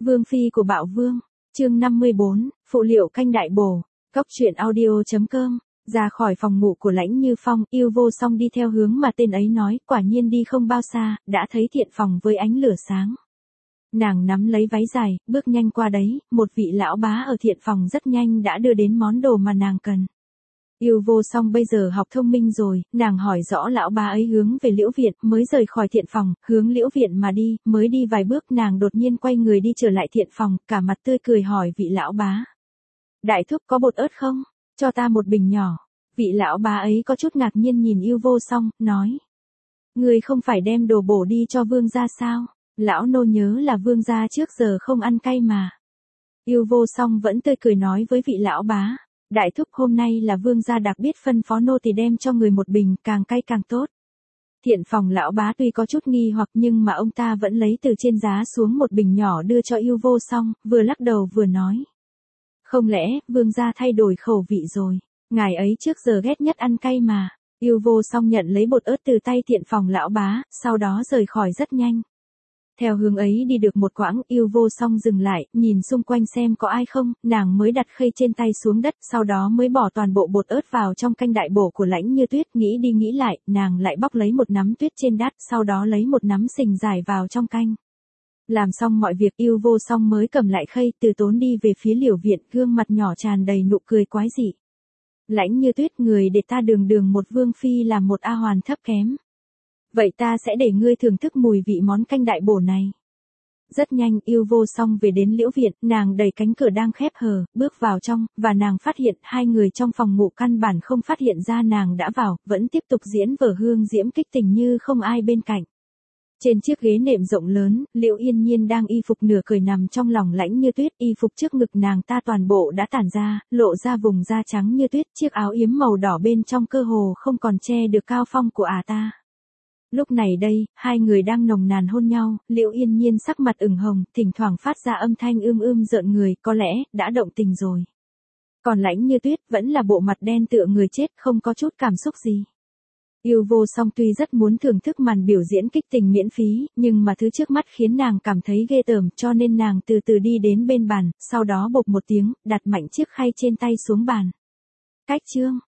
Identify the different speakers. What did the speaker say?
Speaker 1: Vương phi của Bạo Vương, chương 54, phụ liệu canh đại bổ, cóc truyện audio.com. Ra khỏi phòng ngủ của Lãnh Như Phong, Yêu Vô Song đi theo hướng mà tên ấy nói, quả nhiên đi không bao xa, đã thấy thiện phòng với ánh lửa sáng. Nàng nắm lấy váy dài, bước nhanh qua đấy, một vị lão bá ở thiện phòng rất nhanh đã đưa đến món đồ mà nàng cần. Yêu Vô Song bây giờ học thông minh rồi, nàng hỏi rõ lão bá ấy hướng về Liễu Viện, mới rời khỏi thiện phòng, hướng Liễu Viện mà đi, mới đi vài bước nàng đột nhiên quay người đi trở lại thiện phòng, cả mặt tươi cười hỏi vị lão bá. Đại thúc có bột ớt không? Cho ta một bình nhỏ. Vị lão bá ấy có chút ngạc nhiên nhìn Yêu Vô Song, nói. Người không phải đem đồ bổ đi cho vương gia sao? Lão nô nhớ là vương gia trước giờ không ăn cay mà. Yêu Vô Song vẫn tươi cười nói với vị lão bá. Đại thúc hôm nay là vương gia đặc biệt phân phó nô tỳ đem cho người một bình, càng cay càng tốt. Thiện phòng lão bá tuy có chút nghi hoặc nhưng mà ông ta vẫn lấy từ trên giá xuống một bình nhỏ đưa cho Yêu Vô Song, vừa lắc đầu vừa nói. Không lẽ, vương gia thay đổi khẩu vị rồi, ngài ấy trước giờ ghét nhất ăn cay mà. Yêu Vô Song nhận lấy bột ớt từ tay thiện phòng lão bá, sau đó rời khỏi rất nhanh. Theo hướng ấy đi được một quãng, Yêu Vô Song dừng lại, nhìn xung quanh xem có ai không, nàng mới đặt khay trên tay xuống đất, sau đó mới bỏ toàn bộ bột ớt vào trong canh đại bổ của Lãnh Như Tuyết, nghĩ đi nghĩ lại, nàng lại bóc lấy một nắm tuyết trên đát, sau đó lấy một nắm sình giải vào trong canh. Làm xong mọi việc Yêu Vô Song mới cầm lại khay, từ tốn đi về phía Liễu Viện, gương mặt nhỏ tràn đầy nụ cười quái dị. Lãnh Như Tuyết, người để ta đường đường một vương phi làm một A hoàn thấp kém. Vậy ta sẽ để ngươi thưởng thức mùi vị món canh đại bổ này. Rất nhanh Yêu Vô Song về đến Liễu Viện, nàng đẩy cánh cửa đang khép hờ, bước vào trong, và nàng phát hiện hai người trong phòng ngủ căn bản không phát hiện ra nàng đã vào, vẫn tiếp tục diễn vở hương diễm kích tình như không ai bên cạnh. Trên chiếc ghế nệm rộng lớn, Liễu Yên Nhiên đang y phục nửa cười nằm trong lòng Lãnh Như Tuyết, y phục trước ngực nàng ta toàn bộ đã tản ra, lộ ra vùng da trắng như tuyết, chiếc áo yếm màu đỏ bên trong cơ hồ không còn che được cao phong của ta. Lúc này đây, hai người đang nồng nàn hôn nhau, Liễu Yên Nhiên sắc mặt ửng hồng, thỉnh thoảng phát ra âm thanh rợn người, có lẽ đã động tình rồi. Còn Lãnh Như Tuyết vẫn là bộ mặt đen tựa người chết, không có chút cảm xúc gì. Yêu Vô Song tuy rất muốn thưởng thức màn biểu diễn kích tình miễn phí, nhưng mà thứ trước mắt khiến nàng cảm thấy ghê tởm, cho nên nàng từ từ đi đến bên bàn, sau đó bộp một tiếng, đặt mạnh chiếc khay trên tay xuống bàn. Cách chương